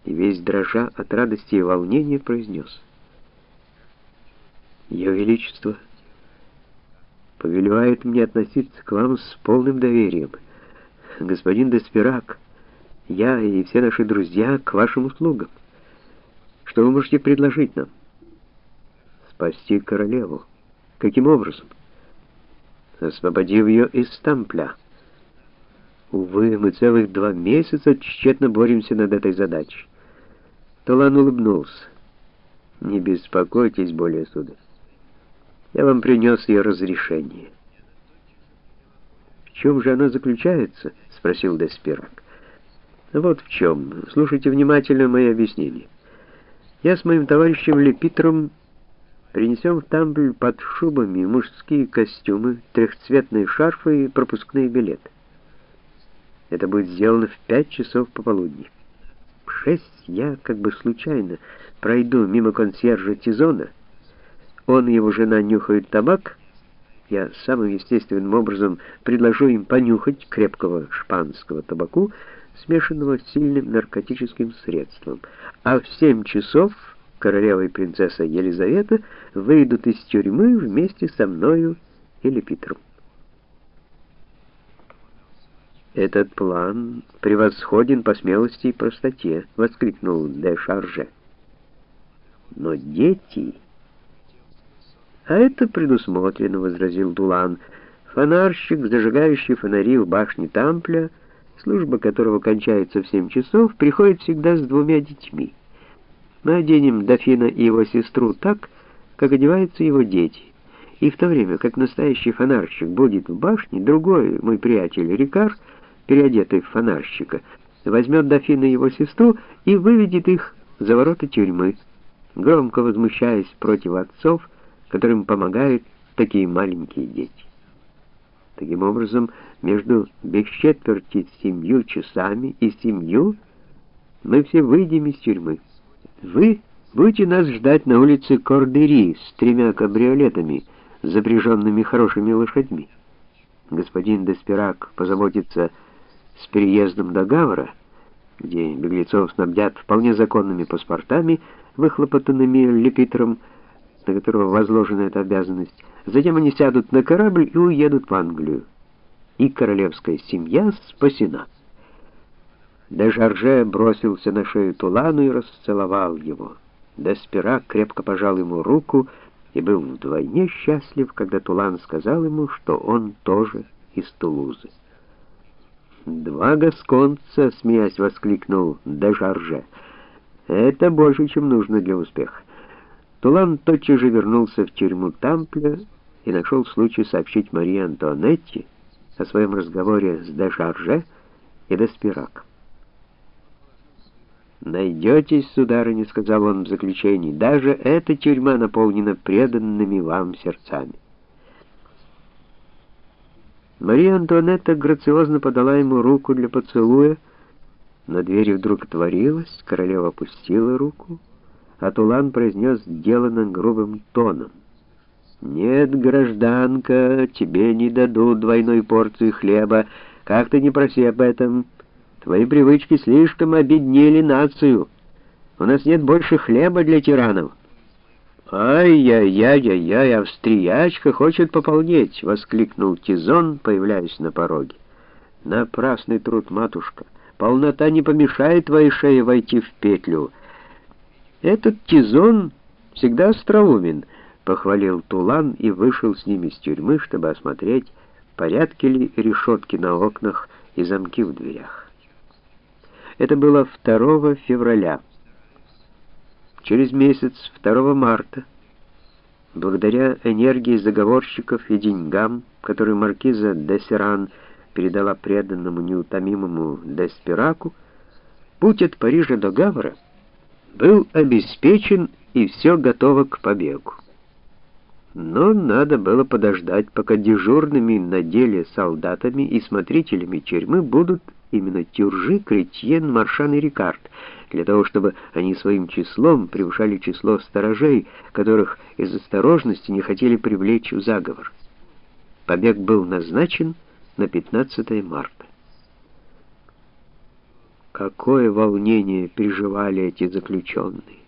и весь дрожа от радости и волнения произнес: «Ее Величество повелевает мне относиться к вам с полным доверием. Господин Деспирак, я и все наши друзья к вашим услугам. Что вы можете предложить нам?» «Спасти королеву». «Каким образом?» «Освободив ее из Тампля». «Увы, мы целых 2 месяца тщетно боремся над этой задачей». Тулан улыбнулся. «Не беспокойтесь более, сударь. Я вам принес ее разрешение». «В чем же оно заключается?» — спросил Деспирак. «Вот в чем. Слушайте внимательно мои объяснения. Я с моим товарищем Лепитром принесем в Тампль под шубами мужские костюмы, трехцветные шарфы и пропускные билеты. Это будет сделано в 5 часов пополудни. В 6 я, как бы случайно, пройду мимо консьержа Тизона. Он и его жена нюхают табак. Я самым естественным образом предложу им понюхать крепкого шпанского табаку, смешанного с сильным наркотическим средством. А в 7 часов королева и принцесса Елизавета выйдут из тюрьмы вместе со мною и Лепитром». «Этот план превосходен по смелости и простоте», — воскликнул де Шарже. «Но дети...» «А это предусмотрено», — возразил Тулан. «Фонарщик, зажигающий фонари в башне Тампля, служба которого кончается в 7 часов, приходит всегда с 2 детьми. Мы оденем дофина и его сестру так, как одеваются его дети. И в то время, как настоящий фонарщик будет в башне, другой, мой приятель Рикар, переодетый в фонарщика, возьмет дофина и его сестру и выведет их за ворота тюрьмы, громко возмущаясь против отцов, которым помогают такие маленькие дети. Таким образом, между без четверти 7 часами и 7 мы все выйдем из тюрьмы. Вы будете нас ждать на улице Кордери с 3 кабриолетами, запряженными хорошими лошадьми. Господин Деспирак позаботится с переездом до Гавра, где беглецов снабдят вполне законными паспортами, выхлопотанными Лепитром, на которого возложена эта обязанность. Затем они сядут на корабль и уедут в Англию. И королевская семья спасена». Де Шарже бросился на шею Тулану и расцеловал его. Деспирак крепко пожал ему руку и был вдвойне счастлив, когда Тулан сказал ему, что он тоже из Тулузы. «2 гасконца!» — смеясь воскликнул де Шарже. «Это больше, чем нужно для успеха». Тулан тотчас же вернулся в тюрьму Тампля и нашел случай сообщить Марии Антуанетте о своем разговоре с де Шарже и Деспираком. «Найдетесь, сударыня», — сказал он в заключении, — «даже эта тюрьма наполнена преданными вам сердцами». Мария Антуанетта грациозно подала ему руку для поцелуя, но дверь вдруг отворилась, королева опустила руку, а Тулан произнес деланно грубым тоном: «Нет, гражданка, тебе не дадут 2 порции хлеба, как ты не проси об этом. Твои привычки слишком обеднели нацию. У нас нет больше хлеба для тиранов». «Ай-яй-яй-яй-яй, австриячка хочет пополнеть!» — воскликнул Тизон, появляясь на пороге. «Напрасный труд, матушка. Полнота не помешает твоей шее войти в петлю». «Этот Тизон всегда остроумен», — похвалил Тулан и вышел с ними из тюрьмы, чтобы осмотреть, порядки ли решетки на окнах и замки в дверях. Это было 2 февраля. Через месяц, 2 марта, благодаря энергии заговорщиков и деньгам, которые маркиза де Серан передала преданному неутомимому Деспираку, путь от Парижа до Гавра был обеспечен и все готово к побегу. Но надо было подождать, пока дежурными на деле солдатами и смотрителями тюрьмы будут именно Тюржи, Кретьен, Маршан и Рикард, для того, чтобы они своим числом превышали число сторожей, которых из осторожности не хотели привлечь в заговор. Побег был назначен на 15 марта. Какое волнение переживали эти заключенные!